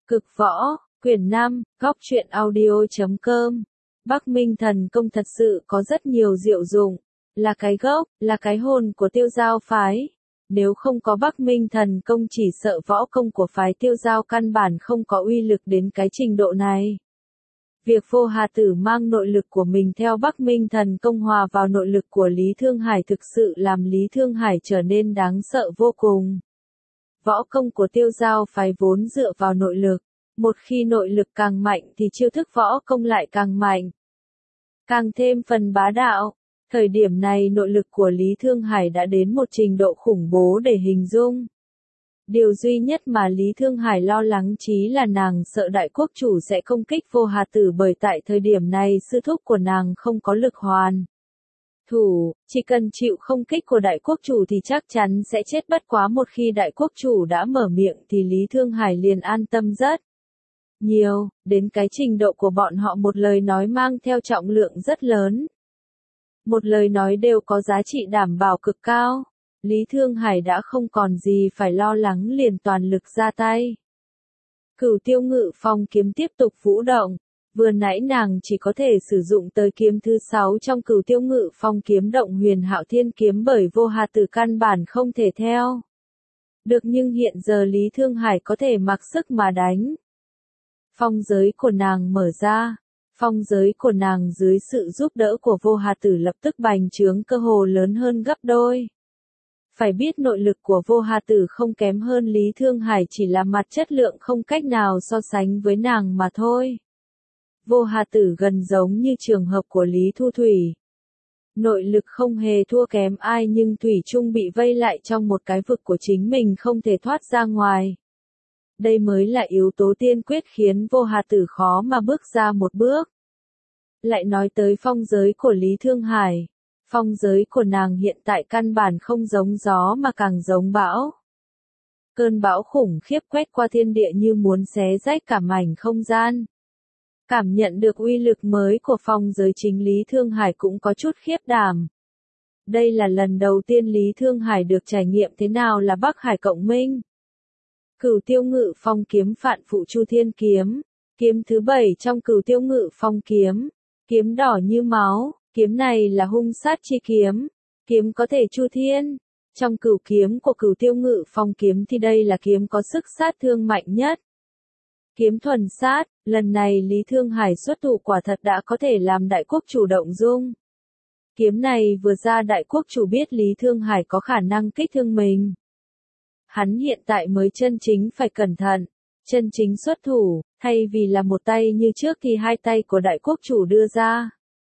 Cực võ, quyển 5, góc truyện audio.com. Bắc Minh thần công thật sự có rất nhiều diệu dụng, là cái gốc, là cái hồn của Tiêu Giao phái. Nếu không có Bắc Minh thần công chỉ sợ võ công của phái Tiêu Giao căn bản không có uy lực đến cái trình độ này. Việc Vô Hà Tử mang nội lực của mình theo Bắc Minh thần công hòa vào nội lực của Lý Thương Hải thực sự làm Lý Thương Hải trở nên đáng sợ vô cùng. Võ công của Tiêu Giao phái vốn dựa vào nội lực, một khi nội lực càng mạnh thì chiêu thức võ công lại càng mạnh, càng thêm phần bá đạo. Thời điểm này nội lực của Lý Thương Hải đã đến một trình độ khủng bố để hình dung. Điều duy nhất mà Lý Thương Hải lo lắng chí là nàng sợ đại quốc chủ sẽ công kích Vô Hà Tử, bởi tại thời điểm này sư thúc của nàng không có lực hoàn thủ, chỉ cần chịu không kích của đại quốc chủ thì chắc chắn sẽ chết, bất quá một khi đại quốc chủ đã mở miệng thì Lý Thương Hải liền an tâm rất nhiều, đến cái trình độ của bọn họ một lời nói mang theo trọng lượng rất lớn. Một lời nói đều có giá trị đảm bảo cực cao. Lý Thương Hải đã không còn gì phải lo lắng, liền toàn lực ra tay. Cửu Tiêu Ngự Phong kiếm tiếp tục vũ động. Vừa nãy nàng chỉ có thể sử dụng tới kiếm thứ 6 trong Cửu Tiêu Ngự Phong kiếm động Huyền Hạo Thiên kiếm, bởi Vô Hà Tử căn bản không thể theo được, nhưng hiện giờ Lý Thương Hải có thể mặc sức mà đánh. Phong giới của nàng mở ra. Phong giới của nàng dưới sự giúp đỡ của Vô Hà Tử lập tức bành trướng, cơ hồ lớn hơn gấp đôi. Phải biết nội lực của Vô Hà Tử không kém hơn Lý Thương Hải, chỉ là mặt chất lượng không cách nào so sánh với nàng mà thôi. Vô Hà Tử gần giống như trường hợp của Lý Thu Thủy. Nội lực không hề thua kém ai, nhưng Thủy chung bị vây lại trong một cái vực của chính mình, không thể thoát ra ngoài. Đây mới là yếu tố tiên quyết khiến Vô Hà Tử khó mà bước ra một bước. Lại nói tới phong giới của Lý Thương Hải. Phong giới của nàng hiện tại căn bản không giống gió mà càng giống bão. Cơn bão khủng khiếp quét qua thiên địa như muốn xé rách cả mảnh không gian. Cảm nhận được uy lực mới của phong giới, chính Lý Thương Hải cũng có chút khiếp đảm. Đây là lần đầu tiên Lý Thương Hải được trải nghiệm thế nào là Bắc Hải Cộng Minh. Cửu Tiêu Ngự Phong kiếm phạn phụ Chu Thiên kiếm, kiếm thứ 7 trong Cửu Tiêu Ngự Phong kiếm, kiếm đỏ như máu, kiếm này là hung sát chi kiếm, kiếm có thể chu thiên. Trong cửu kiếm của Cửu Tiêu Ngự Phong kiếm thì đây là kiếm có sức sát thương mạnh nhất. Kiếm thuần sát, lần này Lý Thương Hải xuất thủ quả thật đã có thể làm đại quốc chủ động dung. Kiếm này vừa ra, đại quốc chủ biết Lý Thương Hải có khả năng kích thương mình. Hắn hiện tại mới chân chính phải cẩn thận, chân chính xuất thủ, thay vì là một tay như trước thì hai tay của đại quốc chủ đưa ra.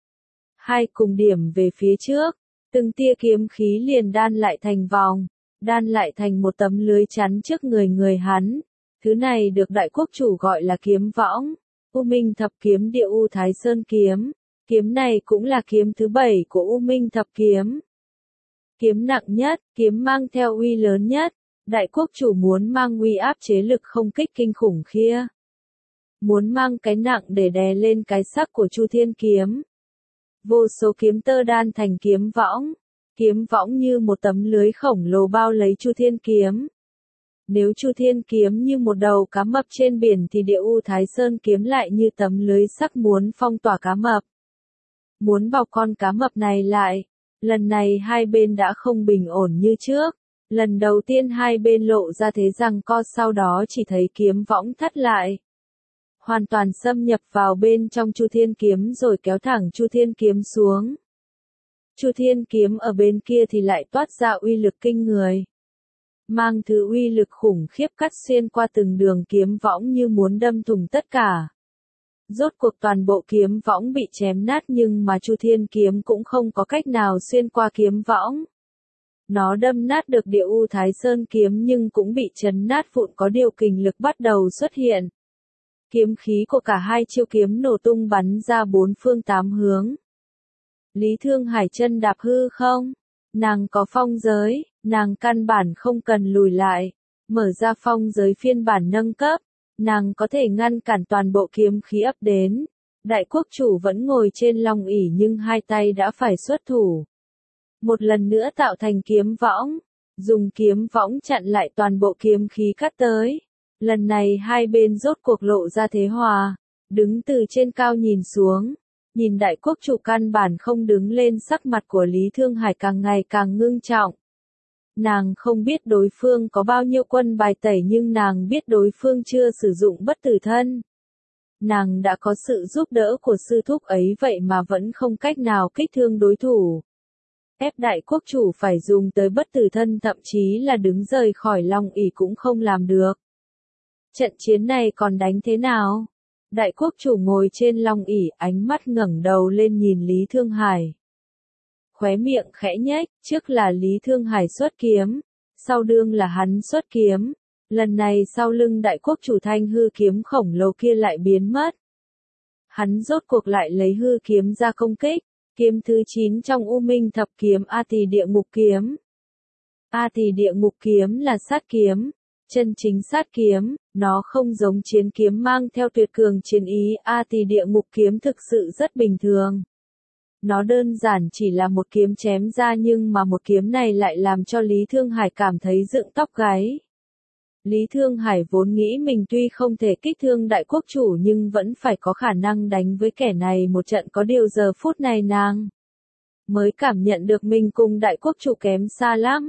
Hai cùng điểm về phía trước, từng tia kiếm khí liền đan lại thành vòng, đan lại thành một tấm lưới chắn trước người hắn. Thứ này được đại quốc chủ gọi là kiếm võng, U Minh Thập Kiếm Địa U Thái Sơn kiếm. Kiếm này cũng là kiếm thứ 7 của U Minh Thập Kiếm. Kiếm nặng nhất, kiếm mang theo uy lớn nhất. Đại quốc chủ muốn mang uy áp chế lực không kích kinh khủng kia. Muốn mang cái nặng để đè lên cái sắc của Chu Thiên kiếm. Vô số kiếm tơ đan thành kiếm võng. Kiếm võng như một tấm lưới khổng lồ bao lấy Chu Thiên kiếm. Nếu Chu Thiên kiếm như một đầu cá mập trên biển thì Địa U Thái Sơn kiếm lại như tấm lưới sắc muốn phong tỏa cá mập. Muốn bọc con cá mập này lại. Lần này hai bên đã không bình ổn như trước. Lần đầu tiên hai bên lộ ra thế giằng co, sau đó chỉ thấy kiếm võng thắt lại. Hoàn toàn xâm nhập vào bên trong Chu Thiên kiếm rồi kéo thẳng Chu Thiên kiếm xuống. Chu Thiên kiếm ở bên kia thì lại toát ra uy lực kinh người. Mang thứ uy lực khủng khiếp cắt xuyên qua từng đường kiếm võng như muốn đâm thủng tất cả. Rốt cuộc toàn bộ kiếm võng bị chém nát, nhưng mà Chu Thiên kiếm cũng không có cách nào xuyên qua kiếm võng. Nó đâm nát được Địa U Thái Sơn kiếm nhưng cũng bị chấn nát vụn, có điều kình lực bắt đầu xuất hiện. Kiếm khí của cả hai chiêu kiếm nổ tung bắn ra bốn phương tám hướng. Lý Thương Hải chân đạp hư không? Nàng có phong giới, nàng căn bản không cần lùi lại. Mở ra phong giới phiên bản nâng cấp, nàng có thể ngăn cản toàn bộ kiếm khí ập đến. Đại quốc chủ vẫn ngồi trên long ỷ nhưng hai tay đã phải xuất thủ. Một lần nữa tạo thành kiếm võng, dùng kiếm võng chặn lại toàn bộ kiếm khí cắt tới. Lần này hai bên rốt cuộc lộ ra thế hòa, đứng từ trên cao nhìn xuống, nhìn đại quốc chủ căn bản không đứng lên, sắc mặt của Lý Thương Hải càng ngày càng ngưng trọng. Nàng không biết đối phương có bao nhiêu quân bài tẩy nhưng nàng biết đối phương chưa sử dụng bất tử thân. Nàng đã có sự giúp đỡ của sư thúc ấy vậy mà vẫn không cách nào kích thương đối thủ. Ép đại quốc chủ phải dùng tới bất tử thân, thậm chí là đứng rời khỏi Long ỷ cũng không làm được. Trận chiến này còn đánh thế nào? Đại quốc chủ ngồi trên Long ỷ, ánh mắt ngẩng đầu lên nhìn Lý Thương Hải. Khóe miệng khẽ nhếch, trước là Lý Thương Hải xuất kiếm, sau đương là hắn xuất kiếm. Lần này sau lưng đại quốc chủ thanh hư kiếm khổng lồ kia lại biến mất. Hắn rốt cuộc lại lấy hư kiếm ra công kích, kiếm thứ 9 trong U Minh thập kiếm A Tỳ Địa Ngục kiếm. A Tỳ Địa Ngục kiếm là sát kiếm, chân chính sát kiếm, nó không giống chiến kiếm mang theo tuyệt cường chiến ý, A Tỳ Địa Ngục kiếm thực sự rất bình thường. Nó đơn giản chỉ là một kiếm chém ra nhưng mà một kiếm này lại làm cho Lý Thương Hải cảm thấy dựng tóc gáy. Lý Thương Hải vốn nghĩ mình tuy không thể kích thương đại quốc chủ nhưng vẫn phải có khả năng đánh với kẻ này một trận, có điều giờ phút này nàng mới cảm nhận được mình cùng đại quốc chủ kém xa lắm.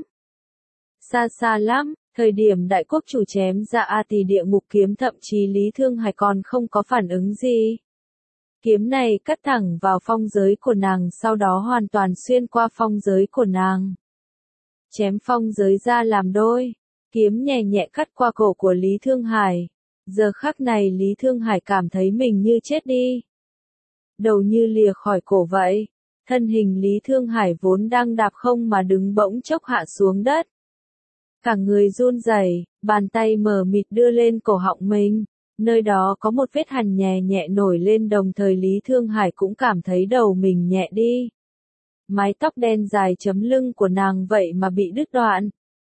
Xa xa lắm, thời điểm đại quốc chủ chém ra A Tỳ Địa Ngục kiếm thậm chí Lý Thương Hải còn không có phản ứng gì. Kiếm này cắt thẳng vào phong giới của nàng, sau đó hoàn toàn xuyên qua phong giới của nàng. Chém phong giới ra làm đôi. Kiếm nhẹ nhẹ cắt qua cổ của Lý Thương Hải. Giờ khắc này Lý Thương Hải cảm thấy mình như chết đi. Đầu như lìa khỏi cổ vậy. Thân hình Lý Thương Hải vốn đang đạp không mà đứng bỗng chốc hạ xuống đất. Cả người run rẩy, bàn tay mờ mịt đưa lên cổ họng mình. Nơi đó có một vết hằn nhẹ nhẹ nổi lên, đồng thời Lý Thương Hải cũng cảm thấy đầu mình nhẹ đi. Mái tóc đen dài chấm lưng của nàng vậy mà bị đứt đoạn.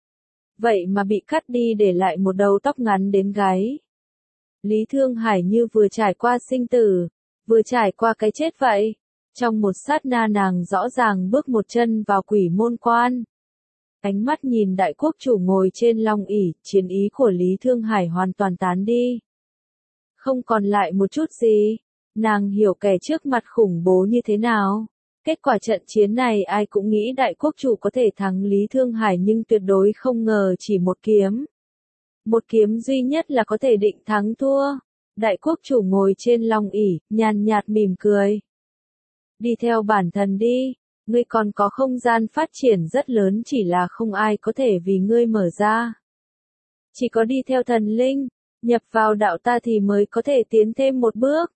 Vậy mà bị cắt đi để lại một đầu tóc ngắn đến gáy. Lý Thương Hải như vừa trải qua sinh tử, vừa trải qua cái chết vậy. Trong một sát na nàng rõ ràng bước một chân vào quỷ môn quan. Ánh mắt nhìn đại quốc chủ ngồi trên Long ỷ, chiến ý của Lý Thương Hải hoàn toàn tán đi. Không còn lại một chút gì. Nàng hiểu kẻ trước mặt khủng bố như thế nào. Kết quả trận chiến này ai cũng nghĩ đại quốc chủ có thể thắng Lý Thương Hải nhưng tuyệt đối không ngờ chỉ một kiếm. Một kiếm duy nhất là có thể định thắng thua. Đại quốc chủ ngồi trên Long ỷ, nhàn nhạt mỉm cười. Đi theo bản thân đi, ngươi còn có không gian phát triển rất lớn, chỉ là không ai có thể vì ngươi mở ra. Chỉ có đi theo thần linh, nhập vào đạo ta thì mới có thể tiến thêm một bước.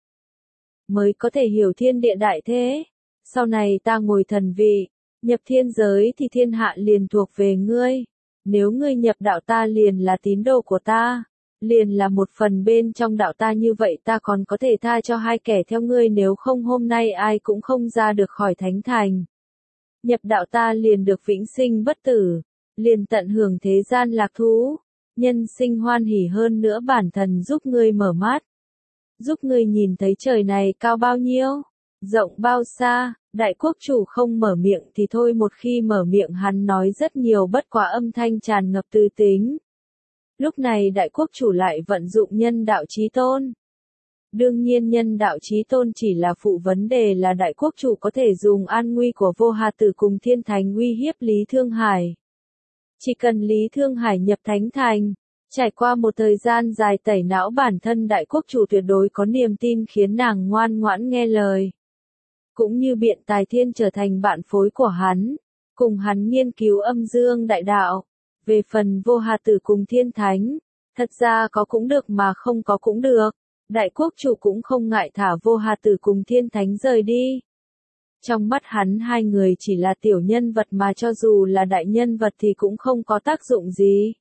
Mới có thể hiểu thiên địa đại thế. Sau này ta ngồi thần vị, nhập thiên giới thì thiên hạ liền thuộc về ngươi. Nếu ngươi nhập đạo ta liền là tín đồ của ta, liền là một phần bên trong đạo ta, như vậy ta còn có thể tha cho hai kẻ theo ngươi, nếu không hôm nay ai cũng không ra được khỏi thánh thành. Nhập đạo ta liền được vĩnh sinh bất tử, liền tận hưởng thế gian lạc thú, nhân sinh hoan hỉ, hơn nữa bản thân giúp ngươi mở mắt, giúp ngươi nhìn thấy trời này cao bao nhiêu, rộng bao xa. Đại quốc chủ không mở miệng thì thôi, một khi mở miệng hắn nói rất nhiều, bất quá âm thanh tràn ngập tư tính. Lúc này đại quốc chủ lại vận dụng nhân đạo chí tôn. Đương nhiên nhân đạo chí tôn chỉ là phụ, vấn đề là đại quốc chủ có thể dùng an nguy của Vô Hà Tử cùng Thiên Thánh uy hiếp Lý Thương Hải. Chỉ cần Lý Thương Hải nhập thánh thành, trải qua một thời gian dài tẩy não bản thân, đại quốc chủ tuyệt đối có niềm tin khiến nàng ngoan ngoãn nghe lời. Cũng như Biện Tài Thiên trở thành bạn phối của hắn, cùng hắn nghiên cứu âm dương đại đạo. Về phần Vô Hà Tử cùng Thiên Thánh, thật ra có cũng được mà không có cũng được. Đại quốc chủ cũng không ngại thả Vô Hà Tử cùng Thiên Thánh rời đi. Trong mắt hắn hai người chỉ là tiểu nhân vật, mà cho dù là đại nhân vật thì cũng không có tác dụng gì.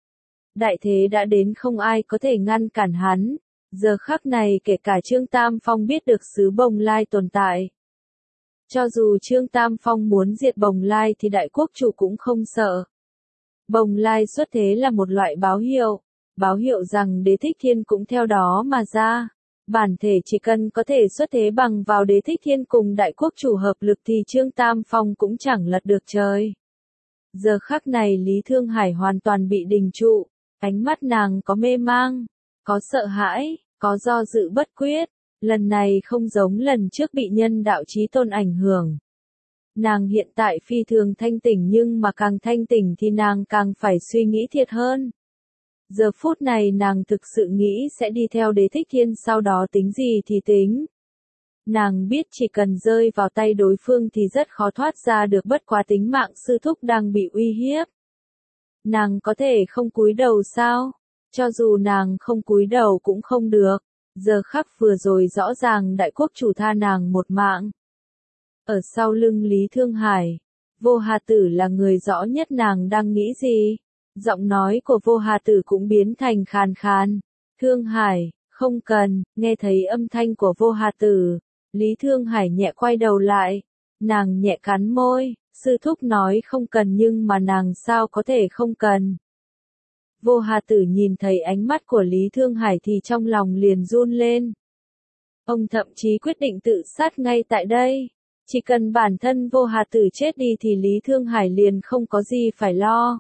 Đại thế đã đến, không ai có thể ngăn cản hắn. Giờ khắc này kể cả Trương Tam Phong biết được xứ Bồng Lai tồn tại. Cho dù Trương Tam Phong muốn diệt Bồng Lai thì đại quốc chủ cũng không sợ. Bồng Lai xuất thế là một loại báo hiệu rằng Đế Thích Thiên cũng theo đó mà ra. Bản thể chỉ cần có thể xuất thế bằng vào Đế Thích Thiên cùng đại quốc chủ hợp lực thì Trương Tam Phong cũng chẳng lật được trời. Giờ khắc này Lý Thương Hải hoàn toàn bị đình trụ, Ánh mắt nàng có mê mang, có sợ hãi, có do dự bất quyết. Lần này không giống lần trước bị nhân đạo chí tôn ảnh hưởng. Nàng hiện tại phi thường thanh tỉnh, nhưng mà càng thanh tỉnh thì nàng càng phải suy nghĩ thiệt hơn. Giờ phút này nàng thực sự nghĩ sẽ đi theo Đế Thích Thiên, sau đó tính gì thì tính. Nàng biết chỉ cần rơi vào tay đối phương thì rất khó thoát ra được, bất quá tính mạng sư thúc đang bị uy hiếp. Nàng có thể không cúi đầu sao? Cho dù nàng không cúi đầu cũng không được. Giờ khắc vừa rồi rõ ràng đại quốc chủ tha nàng một mạng. Ở sau lưng Lý Thương Hải, Vô Hà Tử là người rõ nhất nàng đang nghĩ gì. Giọng nói của Vô Hà Tử cũng biến thành khàn khàn. Thương Hải, không cần. Nghe thấy âm thanh của Vô Hà Tử, Lý Thương Hải nhẹ quay đầu lại. Nàng nhẹ cắn môi, sư thúc nói không cần nhưng mà nàng sao có thể không cần. Vô Hà Tử nhìn thấy ánh mắt của Lý Thương Hải thì trong lòng liền run lên. Ông thậm chí quyết định tự sát ngay tại đây. Chỉ cần bản thân Vô Hà Tử chết đi thì Lý Thương Hải liền không có gì phải lo.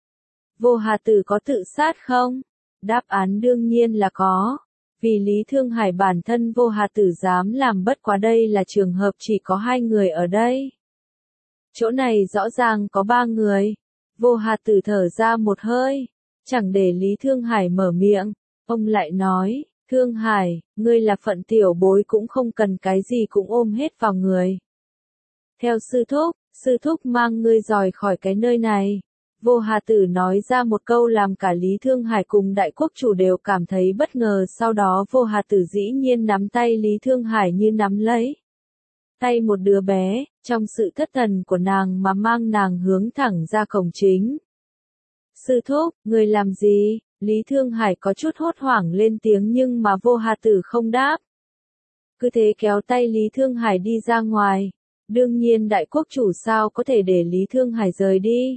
Vô Hà Tử có tự sát không? Đáp án đương nhiên là có. Vì Lý Thương Hải bản thân Vô Hà Tử dám làm, bất quá đây là trường hợp chỉ có 2 người ở đây. Chỗ này rõ ràng có 3 người. Vô Hà Tử thở ra một hơi. Chẳng để Lý Thương Hải mở miệng, ông lại nói, Thương Hải, ngươi là phận tiểu bối cũng không cần cái gì cũng ôm hết vào người. Theo sư thúc mang ngươi rời khỏi cái nơi này. Vô Hà Tử nói ra một câu làm cả Lý Thương Hải cùng đại quốc chủ đều cảm thấy bất ngờ, sau đó Vô Hà Tử dĩ nhiên nắm tay Lý Thương Hải như nắm lấy tay một đứa bé, trong sự thất thần của nàng mà mang nàng hướng thẳng ra cổng chính. Sư thúc, người làm gì? Lý Thương Hải có chút hốt hoảng lên tiếng nhưng mà Vô Hà Tử không đáp. Cứ thế kéo tay Lý Thương Hải đi ra ngoài. Đương nhiên đại quốc chủ sao có thể để Lý Thương Hải rời đi.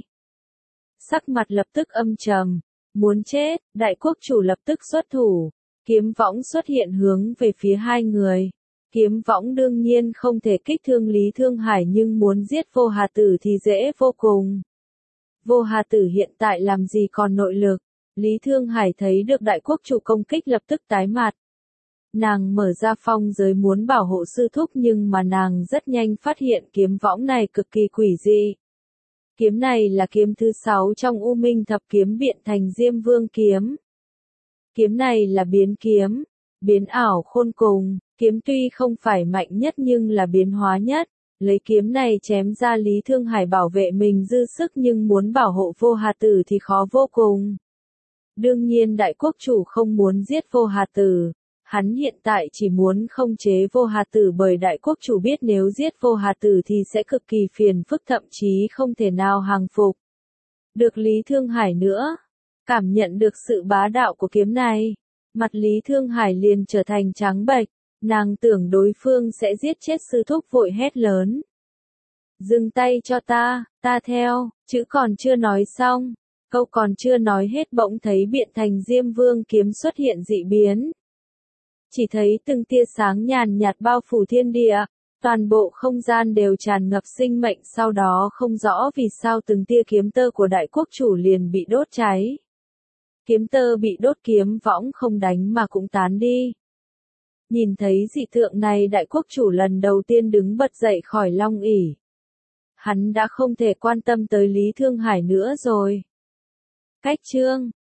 Sắc mặt lập tức âm trầm. Muốn chết, đại quốc chủ lập tức xuất thủ. Kiếm võng xuất hiện hướng về phía 2 người. Kiếm võng đương nhiên không thể kích thương Lý Thương Hải nhưng muốn giết Vô Hà Tử thì dễ vô cùng. Vô Hà Tử hiện tại làm gì còn nội lực. Lý Thương Hải thấy được đại quốc chủ công kích lập tức tái mặt. Nàng mở ra phong giới muốn bảo hộ sư thúc nhưng mà nàng rất nhanh phát hiện kiếm võng này cực kỳ quỷ dị. Kiếm này là kiếm thứ 6 trong U Minh Thập Kiếm Biện Thành Diêm Vương kiếm. Kiếm này là biến kiếm, biến ảo khôn cùng, kiếm tuy không phải mạnh nhất nhưng là biến hóa nhất. Lấy kiếm này chém ra Lý Thương Hải bảo vệ mình dư sức nhưng muốn bảo hộ Vô Hà Tử thì khó vô cùng. Đương nhiên đại quốc chủ không muốn giết Vô Hà Tử. Hắn hiện tại chỉ muốn khống chế Vô Hà Tử bởi đại quốc chủ biết nếu giết Vô Hà Tử thì sẽ cực kỳ phiền phức, thậm chí không thể nào hàng phục được Lý Thương Hải nữa. Cảm nhận được sự bá đạo của kiếm này, mặt Lý Thương Hải liền trở thành trắng bệch. Nàng tưởng đối phương sẽ giết chết sư thúc, vội hét lớn. Dừng tay cho ta theo, chữ còn chưa nói xong, câu còn chưa nói hết bỗng thấy Biện Thành Diêm Vương kiếm xuất hiện dị biến. Chỉ thấy từng tia sáng nhàn nhạt bao phủ thiên địa, toàn bộ không gian đều tràn ngập sinh mệnh, sau đó không rõ vì sao từng tia kiếm tơ của đại quốc chủ liền bị đốt cháy. Kiếm tơ bị đốt, kiếm võng không đánh mà cũng tán đi. Nhìn thấy dị tượng này đại quốc chủ lần đầu tiên đứng bật dậy khỏi long ỷ. Hắn đã không thể quan tâm tới Lý Thương Hải nữa rồi. Cách chương